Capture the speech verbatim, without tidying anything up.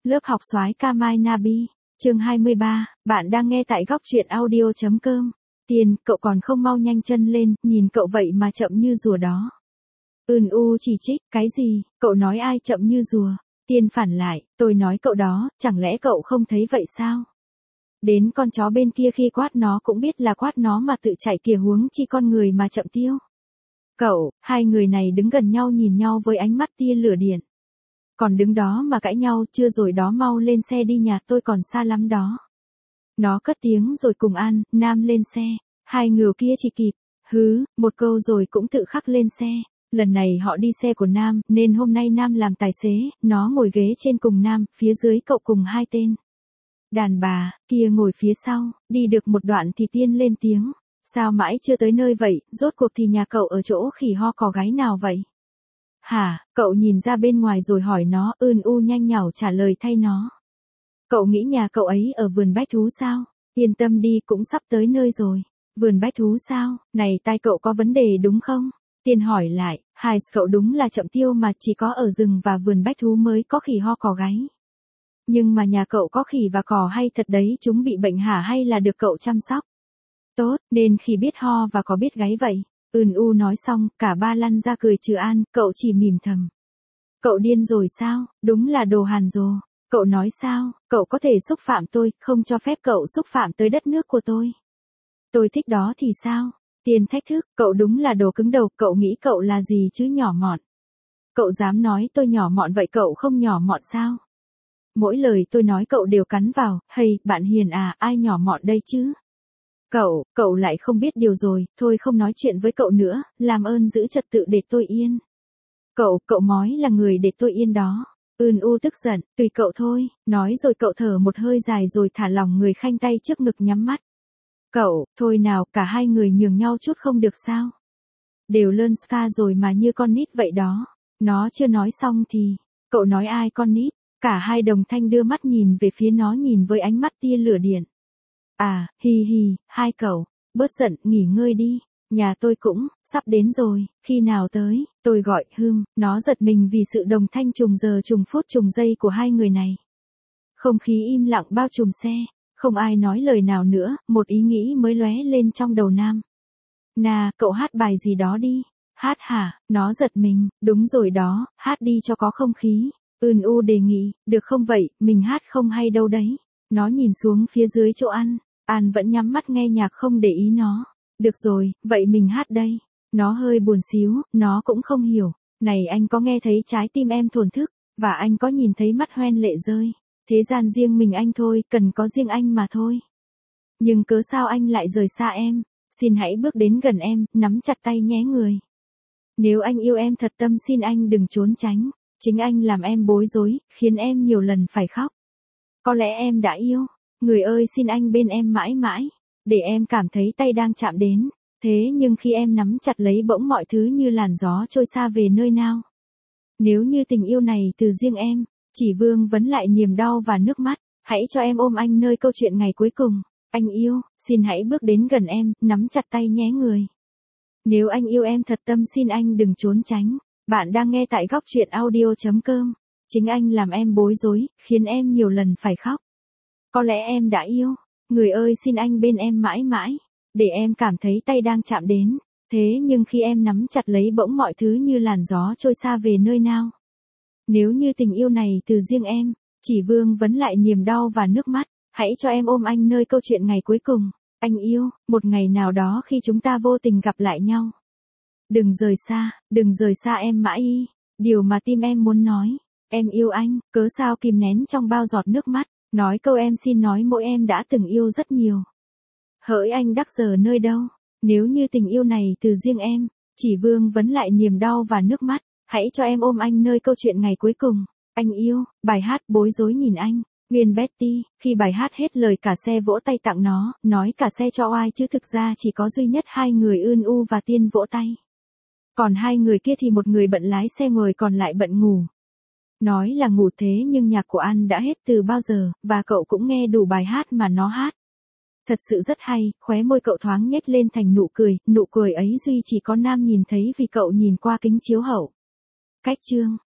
Lớp học soái ca Mai Nabi, chương hai mươi ba, bạn đang nghe tại góc truyện audio.com. Tiền, cậu còn không mau nhanh chân lên, nhìn cậu vậy mà chậm như rùa đó. Ưn u chỉ trích, cái gì, cậu nói ai chậm như rùa? Tiên phản lại, tôi nói cậu đó, chẳng lẽ cậu không thấy vậy sao? Đến con chó bên kia khi quát nó cũng biết là quát nó mà tự chạy kìa, huống chi con người mà chậm tiêu. Cậu, hai người này đứng gần nhau nhìn nhau với ánh mắt tia lửa điện. Còn đứng đó mà cãi nhau, chưa rồi đó, mau lên xe đi, nhà tôi còn xa lắm đó. Nó cất tiếng rồi cùng An, Nam lên xe. Hai người kia chỉ kịp, hứ, một câu rồi cũng tự khắc lên xe. Lần này họ đi xe của Nam, nên hôm nay Nam làm tài xế, nó ngồi ghế trên cùng Nam, phía dưới cậu cùng hai tên. Đàn bà, kia ngồi phía sau, đi được một đoạn thì Tiên lên tiếng. Sao mãi chưa tới nơi vậy, rốt cuộc thì nhà cậu ở chỗ khỉ ho cò gáy nào vậy? Hả, cậu nhìn ra bên ngoài rồi hỏi nó, Ưn u nhanh nhảu trả lời thay nó. Cậu nghĩ nhà cậu ấy ở vườn bách thú sao? Yên tâm đi, cũng sắp tới nơi rồi. Vườn bách thú sao? Này tai cậu có vấn đề đúng không? Tiên hỏi lại, hai cậu đúng là chậm tiêu mà, chỉ có ở rừng và vườn bách thú mới có khỉ ho cò gáy. Nhưng mà nhà cậu có khỉ và cò hay thật đấy, chúng bị bệnh hả hay là được cậu chăm sóc? Tốt, nên khi biết ho và có biết gáy vậy. Ưn u nói xong, cả ba lăn ra cười trừ An, cậu chỉ mỉm thầm. Cậu điên rồi sao, đúng là đồ hàn rồ. Cậu nói sao, cậu có thể xúc phạm tôi, không cho phép cậu xúc phạm tới đất nước của tôi. Tôi thích đó thì sao? Tiên thách thức, cậu đúng là đồ cứng đầu, cậu nghĩ cậu là gì chứ nhỏ mọn. Cậu dám nói tôi nhỏ mọn vậy, cậu không nhỏ mọn sao? Mỗi lời tôi nói cậu đều cắn vào, hay, bạn hiền à, ai nhỏ mọn đây chứ? Cậu, cậu lại không biết điều rồi, thôi không nói chuyện với cậu nữa, làm ơn giữ trật tự để tôi yên. Cậu, cậu mói là người để tôi yên đó. Ưn u tức giận, tùy cậu thôi, nói rồi cậu thở một hơi dài rồi thả lỏng người, khanh tay trước ngực nhắm mắt. Cậu, thôi nào, cả hai người nhường nhau chút không được sao? Đều lơn ska rồi mà như con nít vậy đó. Nó chưa nói xong thì, cậu nói ai con nít? Cả hai đồng thanh đưa mắt nhìn về phía nó, nhìn với ánh mắt tia lửa điện. À, hi hi, hai cậu, bớt giận, nghỉ ngơi đi. Nhà tôi cũng, sắp đến rồi, khi nào tới, tôi gọi, hưm, nó giật mình vì sự đồng thanh trùng giờ trùng phút trùng giây của hai người này. Không khí im lặng bao trùm xe, không ai nói lời nào nữa, một ý nghĩ mới lóe lên trong đầu Nam. Nà, cậu hát bài gì đó đi. Hát hả, nó giật mình, đúng rồi đó, hát đi cho có không khí. Ưn u đề nghị, được không vậy, mình hát không hay đâu đấy. Nó nhìn xuống phía dưới chỗ An, An vẫn nhắm mắt nghe nhạc không để ý nó. Được rồi, vậy mình hát đây. Nó hơi buồn xíu, nó cũng không hiểu. Này anh có nghe thấy trái tim em thổn thức, và anh có nhìn thấy mắt hoen lệ rơi. Thế gian riêng mình anh thôi, cần có riêng anh mà thôi. Nhưng cớ sao anh lại rời xa em? Xin hãy bước đến gần em, nắm chặt tay nhé người. Nếu anh yêu em thật tâm xin anh đừng trốn tránh. Chính anh làm em bối rối, khiến em nhiều lần phải khóc. Có lẽ em đã yêu. Người ơi xin anh bên em mãi mãi. Để em cảm thấy tay đang chạm đến. Thế nhưng khi em nắm chặt lấy bỗng mọi thứ như làn gió trôi xa về nơi nào. Nếu như tình yêu này từ riêng em, chỉ vương vấn lại niềm đau và nước mắt. Hãy cho em ôm anh nơi câu chuyện ngày cuối cùng. Anh yêu, xin hãy bước đến gần em, nắm chặt tay nhé người. Nếu anh yêu em thật tâm xin anh đừng trốn tránh. Bạn đang nghe tại góc truyện audio.com. Chính anh làm em bối rối, khiến em nhiều lần phải khóc. Có lẽ em đã yêu. Người ơi xin anh bên em mãi mãi. Để em cảm thấy tay đang chạm đến. Thế nhưng khi em nắm chặt lấy bỗng mọi thứ như làn gió trôi xa về nơi nào. Nếu như tình yêu này từ riêng em, chỉ vương vấn lại niềm đau và nước mắt. Hãy cho em ôm anh nơi câu chuyện ngày cuối cùng. Anh yêu, một ngày nào đó khi chúng ta vô tình gặp lại nhau. Đừng rời xa, đừng rời xa em mãi y. Điều mà tim em muốn nói. Em yêu anh, cớ sao kìm nén trong bao giọt nước mắt. Nói câu em xin nói mỗi em đã từng yêu rất nhiều. Hỡi anh đắc giờ nơi đâu. Nếu như tình yêu này từ riêng em, chỉ vương vấn lại niềm đau và nước mắt. Hãy cho em ôm anh nơi câu chuyện ngày cuối cùng. Anh yêu, bài hát bối rối nhìn anh. Viên Betty, khi bài hát hết lời cả xe vỗ tay tặng nó, nói cả xe cho oai chứ thực ra chỉ có duy nhất hai người Ưn u và Tiên vỗ tay. Còn hai người kia thì một người bận lái xe ngồi còn lại bận ngủ. Nói là ngủ thế nhưng nhạc của An đã hết từ bao giờ, và cậu cũng nghe đủ bài hát mà nó hát. Thật sự rất hay, khóe môi cậu thoáng nhếch lên thành nụ cười, nụ cười ấy duy chỉ có Nam nhìn thấy vì cậu nhìn qua kính chiếu hậu. Cách chương